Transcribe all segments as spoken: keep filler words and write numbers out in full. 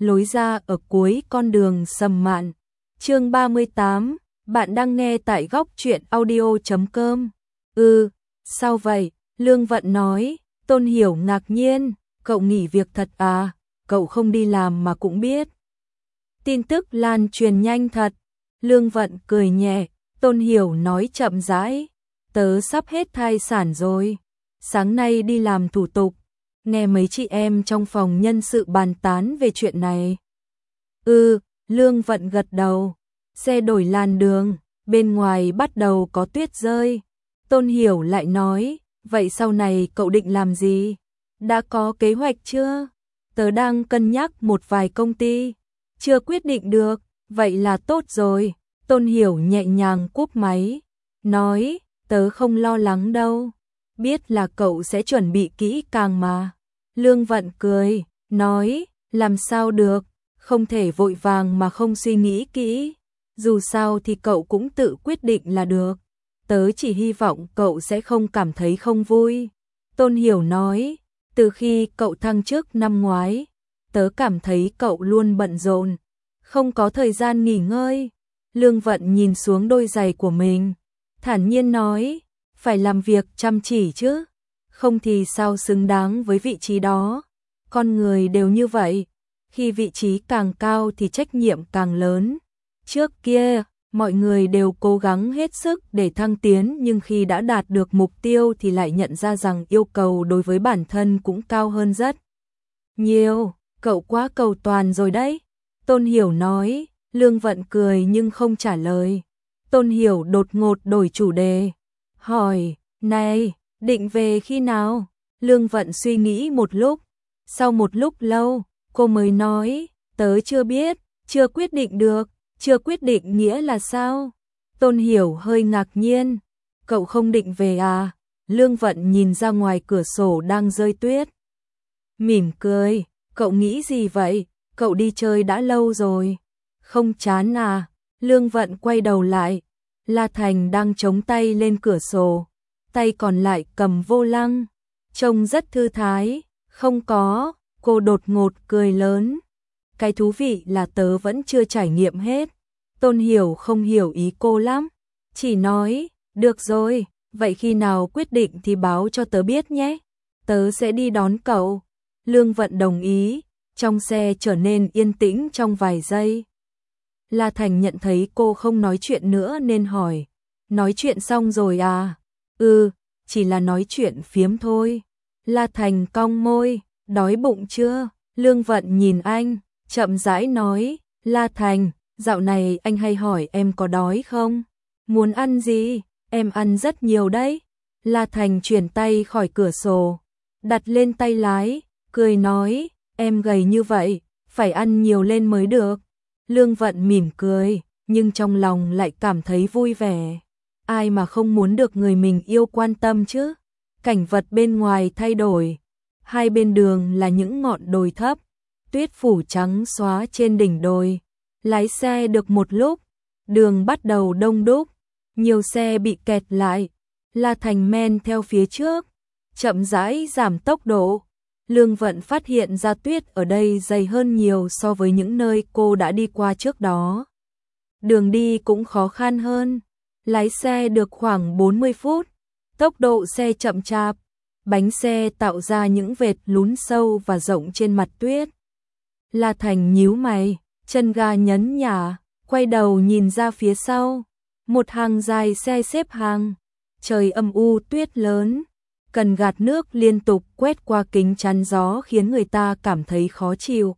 lối ra ở cuối con đường Sầm Mạn. Chương ba mươi tám, bạn đang nghe tại góc truyện audio chấm com. Ừ, sao vậy? Lương Vận nói. Tôn Hiểu ngạc nhiên, cậu nghỉ việc thật à? Cậu không đi làm mà cũng biết. Tin tức lan truyền nhanh thật. Lương Vận cười nhẹ. Tôn Hiểu nói chậm rãi, tớ sắp hết thai sản rồi. Sáng nay đi làm thủ tục, nghe mấy chị em trong phòng nhân sự bàn tán về chuyện này. Ừ, Lương Vận gật đầu. Xe đổi làn đường, bên ngoài bắt đầu có tuyết rơi. Tôn Hiểu lại nói, vậy sau này cậu định làm gì? Đã có kế hoạch chưa? Tớ đang cân nhắc một vài công ty, chưa quyết định được. Vậy là tốt rồi. Tôn Hiểu nhẹ nhàng cúp máy, nói, tớ không lo lắng đâu, biết là cậu sẽ chuẩn bị kỹ càng mà. Lương Vận cười, nói, làm sao được, không thể vội vàng mà không suy nghĩ kỹ, dù sao thì cậu cũng tự quyết định là được, tớ chỉ hy vọng cậu sẽ không cảm thấy không vui. Tôn Hiểu nói, từ khi cậu thăng chức năm ngoái, tớ cảm thấy cậu luôn bận rộn, không có thời gian nghỉ ngơi. Lương Vận nhìn xuống đôi giày của mình, thản nhiên nói, phải làm việc chăm chỉ chứ, không thì sao xứng đáng với vị trí đó. Con người đều như vậy, khi vị trí càng cao thì trách nhiệm càng lớn. Trước kia, mọi người đều cố gắng hết sức để thăng tiến, nhưng khi đã đạt được mục tiêu thì lại nhận ra rằng yêu cầu đối với bản thân cũng cao hơn rất nhiều. Cậu quá cầu toàn rồi đấy. Tôn Hiểu nói. Lương Vận cười nhưng không trả lời. Tôn Hiểu đột ngột đổi chủ đề, hỏi, này, định về khi nào? Lương Vận suy nghĩ một lúc, sau một lúc lâu, cô mới nói, tớ chưa biết, chưa quyết định được. Chưa quyết định nghĩa là sao? Tôn Hiểu hơi ngạc nhiên, cậu không định về à? Lương Vận nhìn ra ngoài cửa sổ đang rơi tuyết, mỉm cười, cậu nghĩ gì vậy? Cậu đi chơi đã lâu rồi, không chán à? Lương Vận quay đầu lại, La Thành đang chống tay lên cửa sổ, tay còn lại cầm vô lăng, trông rất thư thái. Không có, cô đột ngột cười lớn, cái thú vị là tớ vẫn chưa trải nghiệm hết. Tôn Hiểu không hiểu ý cô lắm, chỉ nói, được rồi, vậy khi nào quyết định thì báo cho tớ biết nhé, tớ sẽ đi đón cậu. Lương Vận đồng ý, trong xe trở nên yên tĩnh trong vài giây. La Thành nhận thấy cô không nói chuyện nữa nên hỏi, nói chuyện xong rồi à? Ừ, chỉ là nói chuyện phiếm thôi. La Thành cong môi, đói bụng chưa? Lương Vận nhìn anh, chậm rãi nói, La Thành, dạo này anh hay hỏi em có đói không? Muốn ăn gì? Em ăn rất nhiều đấy. La Thành chuyển tay khỏi cửa sổ, đặt lên tay lái, cười nói, em gầy như vậy, phải ăn nhiều lên mới được. Lương Vận mỉm cười, nhưng trong lòng lại cảm thấy vui vẻ. Ai mà không muốn được người mình yêu quan tâm chứ? Cảnh vật bên ngoài thay đổi. Hai bên đường là những ngọn đồi thấp, tuyết phủ trắng xóa trên đỉnh đồi. Lái xe được một lúc, đường bắt đầu đông đúc, nhiều xe bị kẹt lại. La Thành men theo phía trước, chậm rãi giảm tốc độ. Lương Vận phát hiện ra tuyết ở đây dày hơn nhiều so với những nơi cô đã đi qua trước đó. Đường đi cũng khó khăn hơn. Lái xe được khoảng bốn mươi phút, tốc độ xe chậm chạp, bánh xe tạo ra những vệt lún sâu và rộng trên mặt tuyết. La Thành nhíu mày, chân ga nhấn nhả, quay đầu nhìn ra phía sau. Một hàng dài xe xếp hàng, trời âm u tuyết lớn. Cần gạt nước liên tục quét qua kính chắn gió khiến người ta cảm thấy khó chịu.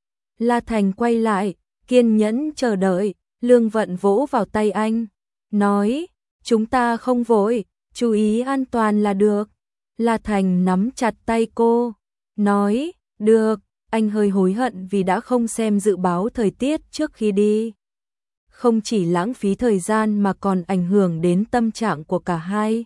La Thành quay lại, kiên nhẫn chờ đợi. Lương Vận vỗ vào tay anh, nói, chúng ta không vội, chú ý an toàn là được. La Thành nắm chặt tay cô, nói, được. Anh hơi hối hận vì đã không xem dự báo thời tiết trước khi đi. Không chỉ lãng phí thời gian mà còn ảnh hưởng đến tâm trạng của cả hai.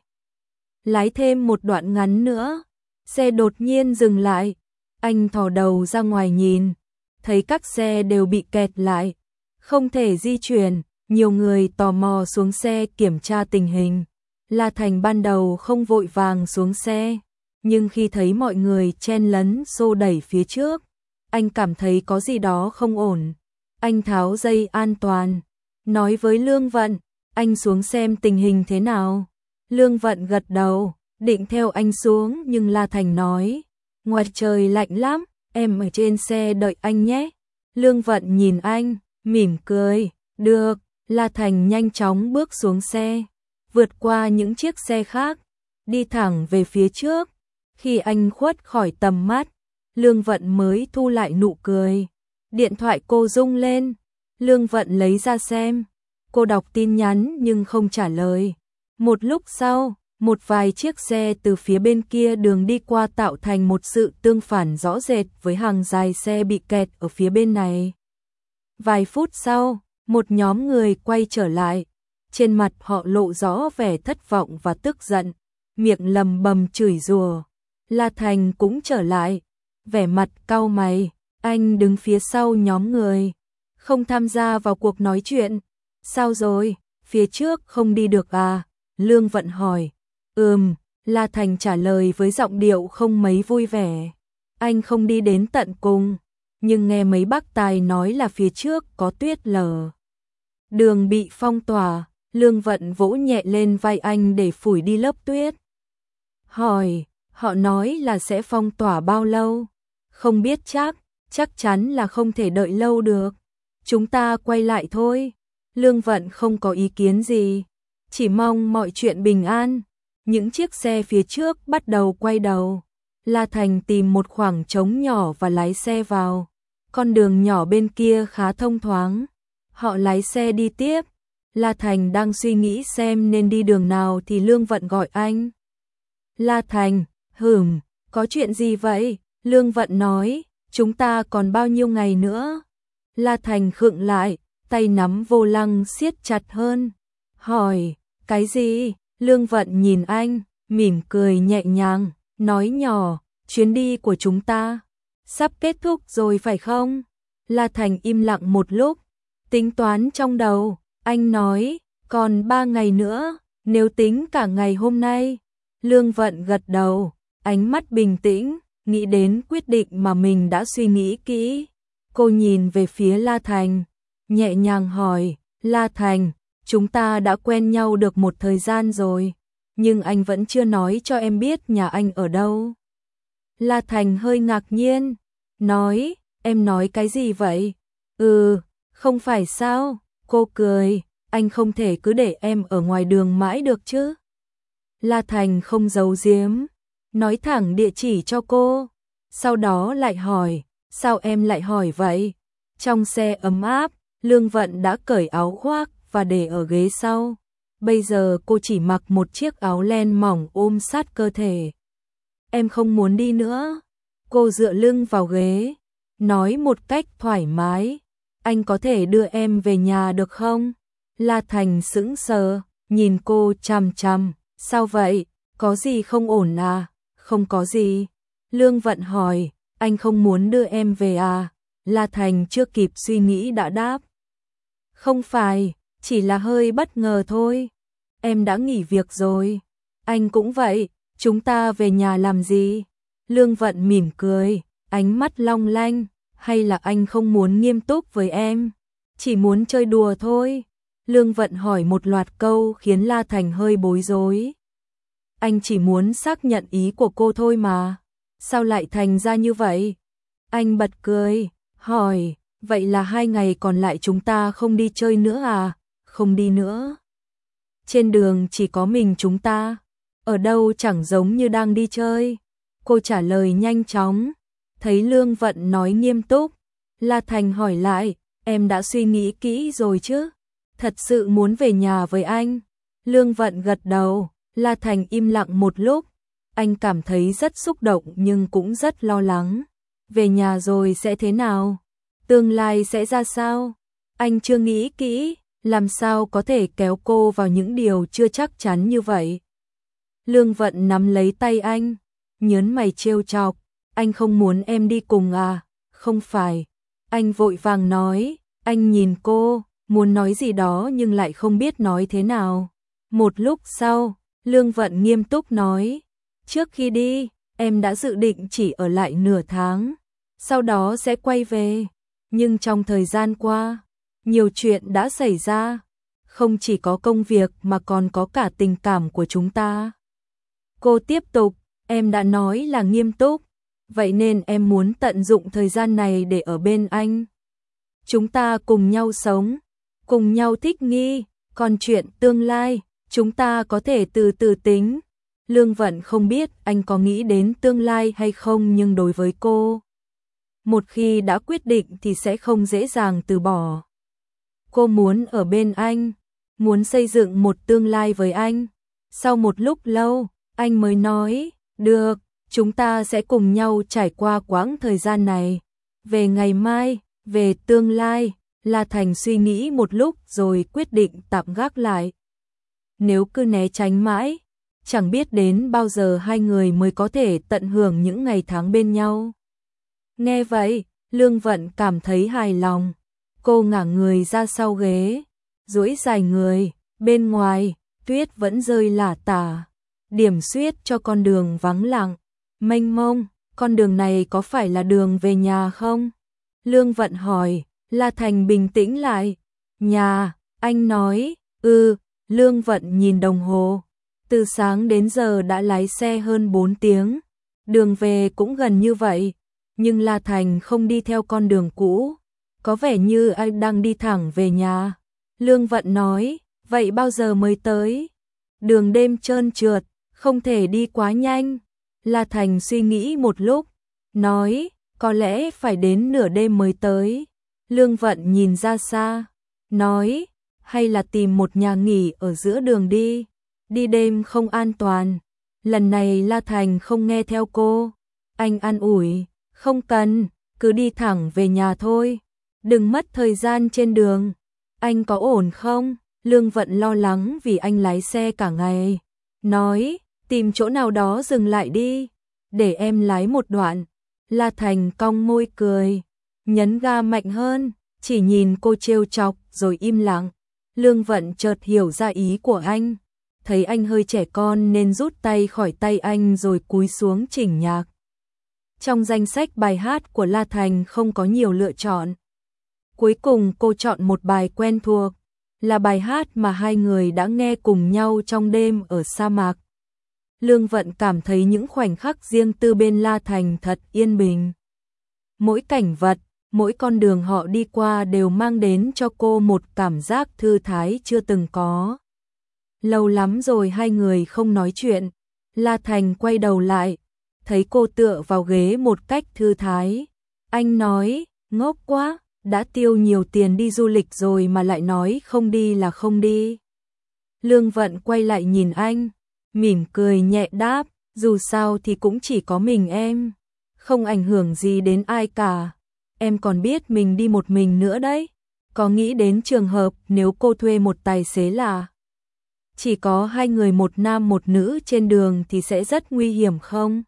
Lái thêm một đoạn ngắn nữa, xe đột nhiên dừng lại. Anh thò đầu ra ngoài nhìn, thấy các xe đều bị kẹt lại, không thể di chuyển. Nhiều người tò mò xuống xe kiểm tra tình hình. La Thành ban đầu không vội vàng xuống xe, nhưng khi thấy mọi người chen lấn xô đẩy phía trước, anh cảm thấy có gì đó không ổn. Anh tháo dây an toàn, nói với Lương Vận, anh xuống xem tình hình thế nào. Lương Vận gật đầu, định theo anh xuống nhưng La Thành nói, ngoài trời lạnh lắm, em ở trên xe đợi anh nhé. Lương Vận nhìn anh, mỉm cười, được. La Thành nhanh chóng bước xuống xe, vượt qua những chiếc xe khác, đi thẳng về phía trước. Khi anh khuất khỏi tầm mắt, Lương Vận mới thu lại nụ cười. Điện thoại cô rung lên, Lương Vận lấy ra xem. Cô đọc tin nhắn nhưng không trả lời. Một lúc sau, một vài chiếc xe từ phía bên kia đường đi qua tạo thành một sự tương phản rõ rệt với hàng dài xe bị kẹt ở phía bên này. Vài phút sau, một nhóm người quay trở lại. Trên mặt họ lộ rõ vẻ thất vọng và tức giận, miệng lầm bầm chửi rủa. La Thành cũng trở lại, vẻ mặt cau mày, anh đứng phía sau nhóm người, không tham gia vào cuộc nói chuyện. Sao rồi, phía trước không đi được à? Lương Vận hỏi. Ừm, La Thành trả lời với giọng điệu không mấy vui vẻ. Anh không đi đến tận cùng, nhưng nghe mấy bác tài nói là phía trước có tuyết lở. Đường bị phong tỏa, Lương Vận vỗ nhẹ lên vai anh để phủi đi lớp tuyết. Hỏi, họ nói là sẽ phong tỏa bao lâu? Không biết chắc, chắc chắn là không thể đợi lâu được. Chúng ta quay lại thôi. Lương Vận không có ý kiến gì, chỉ mong mọi chuyện bình an. Những chiếc xe phía trước bắt đầu quay đầu. La Thành tìm một khoảng trống nhỏ và lái xe vào. Con đường nhỏ bên kia khá thông thoáng. Họ lái xe đi tiếp. La Thành đang suy nghĩ xem nên đi đường nào thì Lương Vận gọi anh. La Thành, hửm, có chuyện gì vậy? Lương Vận nói, chúng ta còn bao nhiêu ngày nữa? La Thành khựng lại, tay nắm vô lăng siết chặt hơn. Hỏi, cái gì? Lương Vận nhìn anh, mỉm cười nhẹ nhàng, nói nhỏ, chuyến đi của chúng ta sắp kết thúc rồi phải không? La Thành im lặng một lúc, tính toán trong đầu, anh nói, còn ba ngày nữa, nếu tính cả ngày hôm nay. Lương Vận gật đầu, ánh mắt bình tĩnh, nghĩ đến quyết định mà mình đã suy nghĩ kỹ. Cô nhìn về phía La Thành, nhẹ nhàng hỏi, La Thành, chúng ta đã quen nhau được một thời gian rồi, nhưng anh vẫn chưa nói cho em biết nhà anh ở đâu. La Thành hơi ngạc nhiên, nói, em nói cái gì vậy? Ừ, không phải sao? Cô cười, anh không thể cứ để em ở ngoài đường mãi được chứ. La Thành không giấu giếm, nói thẳng địa chỉ cho cô, sau đó lại hỏi, sao em lại hỏi vậy? Trong xe ấm áp, Lương Vận đã cởi áo khoác và để ở ghế sau. Bây giờ cô chỉ mặc một chiếc áo len mỏng ôm sát cơ thể. Em không muốn đi nữa. Cô dựa lưng vào ghế, nói một cách thoải mái, anh có thể đưa em về nhà được không? La Thành sững sờ, nhìn cô chằm chằm, sao vậy? Có gì không ổn à? Không có gì. Lương Vận hỏi, anh không muốn đưa em về à? La Thành chưa kịp suy nghĩ đã đáp. Không phải, chỉ là hơi bất ngờ thôi. Em đã nghỉ việc rồi. Anh cũng vậy, chúng ta về nhà làm gì? Lương Vận mỉm cười, ánh mắt long lanh, hay là anh không muốn nghiêm túc với em? Chỉ muốn chơi đùa thôi. Lương Vận hỏi một loạt câu khiến La Thành hơi bối rối. Anh chỉ muốn xác nhận ý của cô thôi mà. Sao lại thành ra như vậy? Anh bật cười, hỏi, vậy là hai ngày còn lại chúng ta không đi chơi nữa à? Không đi nữa. Trên đường chỉ có mình chúng ta, ở đâu chẳng giống như đang đi chơi. Cô trả lời nhanh chóng, thấy Lương Vận nói nghiêm túc. La Thành hỏi lại, em đã suy nghĩ kỹ rồi chứ? Thật sự muốn về nhà với anh? Lương Vận gật đầu, La Thành im lặng một lúc. Anh cảm thấy rất xúc động nhưng cũng rất lo lắng. Về nhà rồi sẽ thế nào? Tương lai sẽ ra sao? Anh chưa nghĩ kỹ, làm sao có thể kéo cô vào những điều chưa chắc chắn như vậy? Lương Vận nắm lấy tay anh, nhớn mày trêu chọc, anh không muốn em đi cùng à? Không phải. Anh vội vàng nói, anh nhìn cô, muốn nói gì đó nhưng lại không biết nói thế nào. Một lúc sau, Lương Vận nghiêm túc nói, trước khi đi, em đã dự định chỉ ở lại nửa tháng. sau đó sẽ quay về. Nhưng trong thời gian qua, nhiều chuyện đã xảy ra, không chỉ có công việc mà còn có cả tình cảm của chúng ta. Cô tiếp tục, em đã nói là nghiêm túc, vậy nên em muốn tận dụng thời gian này để ở bên anh. Chúng ta cùng nhau sống, cùng nhau thích nghi, còn chuyện tương lai, chúng ta có thể từ từ tính. Lương Vận không biết anh có nghĩ đến tương lai hay không, nhưng đối với cô, một khi đã quyết định thì sẽ không dễ dàng từ bỏ. Cô muốn ở bên anh, muốn xây dựng một tương lai với anh. Sau một lúc lâu, anh mới nói, được, chúng ta sẽ cùng nhau trải qua quãng thời gian này. Về ngày mai, về tương lai, La Thành suy nghĩ một lúc rồi quyết định tạm gác lại. Nếu cứ né tránh mãi, chẳng biết đến bao giờ hai người mới có thể tận hưởng những ngày tháng bên nhau. Nghe vậy, Lương Vận cảm thấy hài lòng. Cô ngả người ra sau ghế, duỗi dài người, bên ngoài, tuyết vẫn rơi lả tả, điểm xuyết cho con đường vắng lặng, mênh mông. Con đường này có phải là đường về nhà không? Lương Vận hỏi. La Thành bình tĩnh lại. Nhà, anh nói. Ừ. Lương Vận nhìn đồng hồ. Từ sáng đến giờ đã lái xe hơn bốn tiếng. Đường về cũng gần như vậy. Nhưng La Thành không đi theo con đường cũ. Có vẻ như anh đang đi thẳng về nhà. Lương Vận nói. Vậy bao giờ mới tới? Đường đêm trơn trượt, không thể đi quá nhanh. La Thành suy nghĩ một lúc. Nói. Có lẽ phải đến nửa đêm mới tới. Lương Vận nhìn ra xa. Nói. Hay là tìm một nhà nghỉ ở giữa đường đi. Đi đêm không an toàn. Lần này La Thành không nghe theo cô. Anh an ủi. Không cần, cứ đi thẳng về nhà thôi. Đừng mất thời gian trên đường. Anh có ổn không? Lương Vận lo lắng vì anh lái xe cả ngày. Nói, tìm chỗ nào đó dừng lại đi. Để em lái một đoạn. La Thành cong môi cười. Nhấn ga mạnh hơn. Chỉ nhìn cô trêu chọc rồi im lặng. Lương Vận chợt hiểu ra ý của anh. Thấy anh hơi trẻ con nên rút tay khỏi tay anh rồi cúi xuống chỉnh nhạc. Trong danh sách bài hát của La Thành không có nhiều lựa chọn. Cuối cùng cô chọn một bài quen thuộc, là bài hát mà hai người đã nghe cùng nhau trong đêm ở sa mạc. Lương Vận cảm thấy những khoảnh khắc riêng tư bên La Thành thật yên bình. Mỗi cảnh vật, mỗi con đường họ đi qua đều mang đến cho cô một cảm giác thư thái chưa từng có. Lâu lắm rồi hai người không nói chuyện. La Thành quay đầu lại, thấy cô tựa vào ghế một cách thư thái. Anh nói, ngốc quá, đã tiêu nhiều tiền đi du lịch rồi mà lại nói không đi là không đi. Lương Vận quay lại nhìn anh, mỉm cười nhẹ đáp, dù sao thì cũng chỉ có mình em, không ảnh hưởng gì đến ai cả. Em còn biết mình đi một mình nữa đấy. Có nghĩ đến trường hợp nếu cô thuê một tài xế là chỉ có hai người, một nam một nữ trên đường thì sẽ rất nguy hiểm không?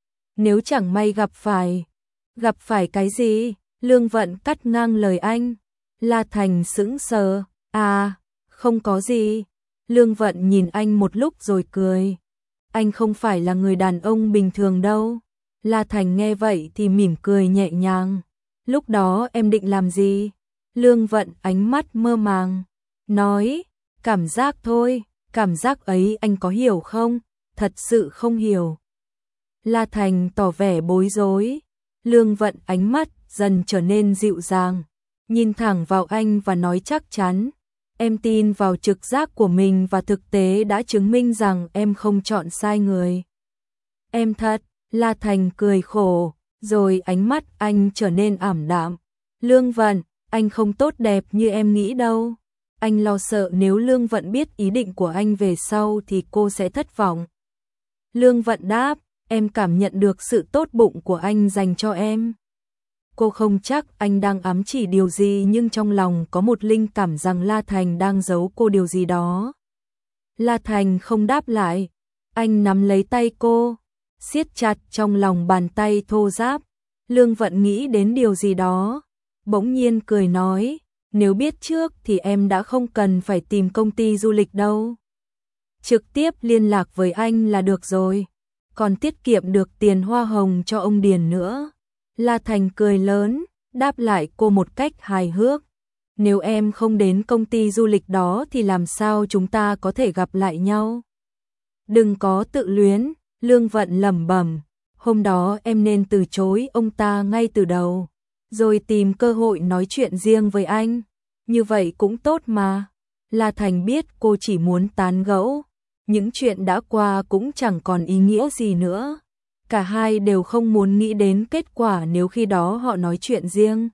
Nếu chẳng may gặp phải, gặp phải cái gì? Lương Vận cắt ngang lời anh. La Thành sững sờ, à, không có gì. Lương Vận nhìn anh một lúc rồi cười. Anh không phải là người đàn ông bình thường đâu. La Thành nghe vậy thì mỉm cười nhẹ nhàng. Lúc đó em định làm gì? Lương Vận ánh mắt mơ màng, nói, cảm giác thôi, cảm giác ấy anh có hiểu không? Thật sự không hiểu. La Thành tỏ vẻ bối rối. Lương Vận ánh mắt dần trở nên dịu dàng, nhìn thẳng vào anh và nói chắc chắn, em tin vào trực giác của mình và thực tế đã chứng minh rằng em không chọn sai người. Em thật. La Thành cười khổ, rồi ánh mắt anh trở nên ảm đạm. Lương Vận, anh không tốt đẹp như em nghĩ đâu. Anh lo sợ nếu Lương Vận biết ý định của anh về sau thì cô sẽ thất vọng. Lương Vận đáp, em cảm nhận được sự tốt bụng của anh dành cho em. Cô không chắc anh đang ám chỉ điều gì, nhưng trong lòng có một linh cảm rằng La Thành đang giấu cô điều gì đó. La Thành không đáp lại. Anh nắm lấy tay cô, siết chặt trong lòng bàn tay thô ráp. Lương Vận nghĩ đến điều gì đó, bỗng nhiên cười nói, nếu biết trước thì em đã không cần phải tìm công ty du lịch đâu. Trực tiếp liên lạc với anh là được rồi, còn tiết kiệm được tiền hoa hồng cho ông Điền nữa. La Thành cười lớn, đáp lại cô một cách hài hước. Nếu em không đến công ty du lịch đó thì làm sao chúng ta có thể gặp lại nhau? Đừng có tự luyến, Lương Vận lẩm bẩm. Hôm đó em nên từ chối ông ta ngay từ đầu, rồi tìm cơ hội nói chuyện riêng với anh. Như vậy cũng tốt mà. La Thành biết cô chỉ muốn tán gẫu. Những chuyện đã qua cũng chẳng còn ý nghĩa gì nữa. Cả hai đều không muốn nghĩ đến kết quả nếu khi đó họ nói chuyện riêng.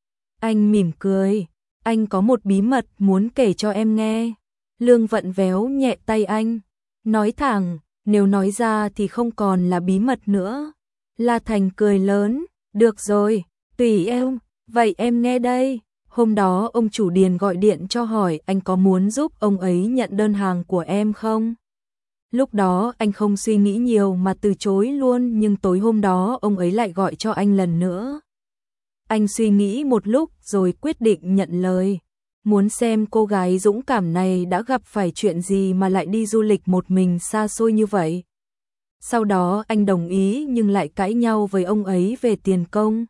Anh mỉm cười. Anh có một bí mật muốn kể cho em nghe. Lương Vận véo nhẹ tay anh. Nói thẳng, nếu nói ra thì không còn là bí mật nữa. La Thành cười lớn. Được rồi, tùy em. Vậy em nghe đây. Hôm đó ông chủ Điền gọi điện cho hỏi anh có muốn giúp ông ấy nhận đơn hàng của em không? Lúc đó anh không suy nghĩ nhiều mà từ chối luôn, nhưng tối hôm đó ông ấy lại gọi cho anh lần nữa. Anh suy nghĩ một lúc rồi quyết định nhận lời. Muốn xem cô gái dũng cảm này đã gặp phải chuyện gì mà lại đi du lịch một mình xa xôi như vậy. Sau đó anh đồng ý nhưng lại cãi nhau với ông ấy về tiền công.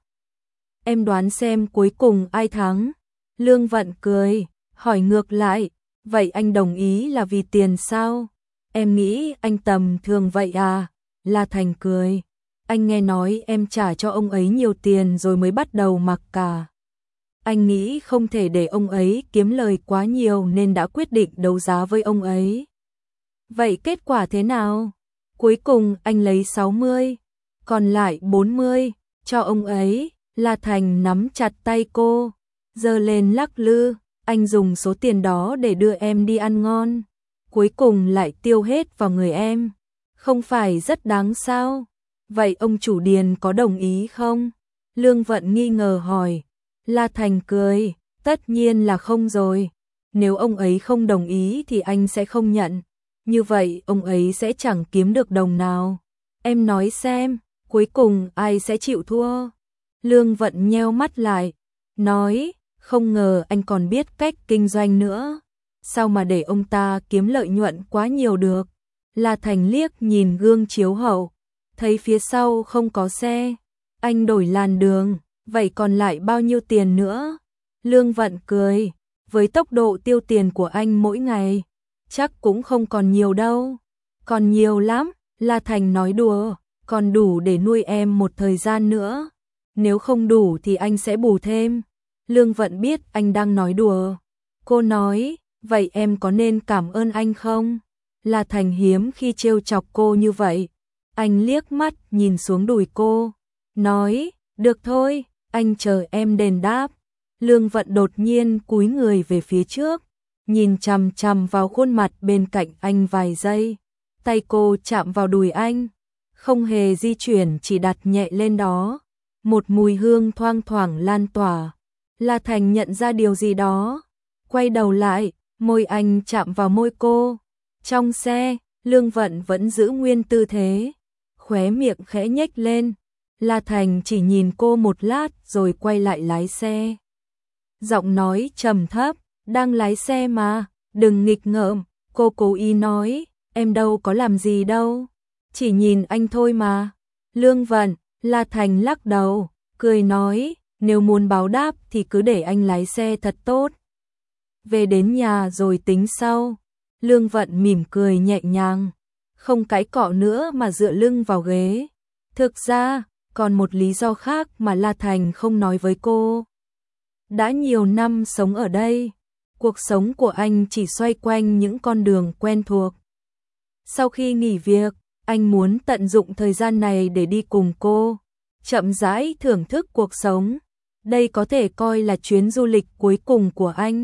Em đoán xem cuối cùng ai thắng? Lương Vận cười, hỏi ngược lại, vậy anh đồng ý là vì tiền sao? Em nghĩ anh tầm thường vậy à? La Thành cười, anh nghe nói em trả cho ông ấy nhiều tiền rồi mới bắt đầu mặc cả. Anh nghĩ không thể để ông ấy kiếm lời quá nhiều nên đã quyết định đấu giá với ông ấy. Vậy kết quả thế nào? Cuối cùng anh lấy sáu mươi, còn lại bốn mươi, cho ông ấy. La Thành nắm chặt tay cô, giơ lên lắc lư, anh dùng số tiền đó để đưa em đi ăn ngon, cuối cùng lại tiêu hết vào người em. Không phải rất đáng sao? Vậy ông chủ Điền có đồng ý không? Lương Vận nghi ngờ hỏi. La Thành cười, tất nhiên là không rồi. Nếu ông ấy không đồng ý thì anh sẽ không nhận. Như vậy ông ấy sẽ chẳng kiếm được đồng nào. Em nói xem, cuối cùng ai sẽ chịu thua? Lương Vận nheo mắt lại, nói, không ngờ anh còn biết cách kinh doanh nữa. Sao mà để ông ta kiếm lợi nhuận quá nhiều được? La Thành liếc nhìn gương chiếu hậu, thấy phía sau không có xe. Anh đổi làn đường, vậy còn lại bao nhiêu tiền nữa? Lương Vận cười, với tốc độ tiêu tiền của anh mỗi ngày, chắc cũng không còn nhiều đâu. Còn nhiều lắm, La Thành nói đùa, còn đủ để nuôi em một thời gian nữa. Nếu không đủ thì anh sẽ bù thêm. Lương Vận biết anh đang nói đùa. Cô nói, vậy em có nên cảm ơn anh không? La Thành hiếm khi trêu chọc cô như vậy. Anh liếc mắt nhìn xuống đùi cô, nói, được thôi, anh chờ em đền đáp. Lương Vận đột nhiên cúi người về phía trước, nhìn chằm chằm vào khuôn mặt bên cạnh anh vài giây. Tay cô chạm vào đùi anh, không hề di chuyển, chỉ đặt nhẹ lên đó. Một mùi hương thoang thoảng lan tỏa. La Thành nhận ra điều gì đó, quay đầu lại, môi anh chạm vào môi cô. Trong xe, Lương Vận vẫn giữ nguyên tư thế, khóe miệng khẽ nhếch lên. La Thành chỉ nhìn cô một lát rồi quay lại lái xe. Giọng nói trầm thấp, đang lái xe mà, đừng nghịch ngợm. Cô cố ý nói, em đâu có làm gì đâu, chỉ nhìn anh thôi mà. Lương Vận, La Thành lắc đầu, cười nói, nếu muốn báo đáp thì cứ để anh lái xe thật tốt. Về đến nhà rồi tính sau. Lương Vận mỉm cười nhẹ nhàng, không cãi cọ nữa mà dựa lưng vào ghế. Thực ra, còn một lý do khác mà La Thành không nói với cô. Đã nhiều năm sống ở đây, cuộc sống của anh chỉ xoay quanh những con đường quen thuộc. Sau khi nghỉ việc, anh muốn tận dụng thời gian này để đi cùng cô, chậm rãi thưởng thức cuộc sống. Đây có thể coi là chuyến du lịch cuối cùng của anh.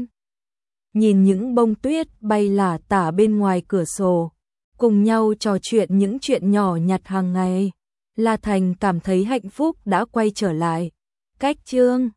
Nhìn những bông tuyết bay lả tả bên ngoài cửa sổ, cùng nhau trò chuyện những chuyện nhỏ nhặt hàng ngày, La Thành cảm thấy hạnh phúc đã quay trở lại. Cách chương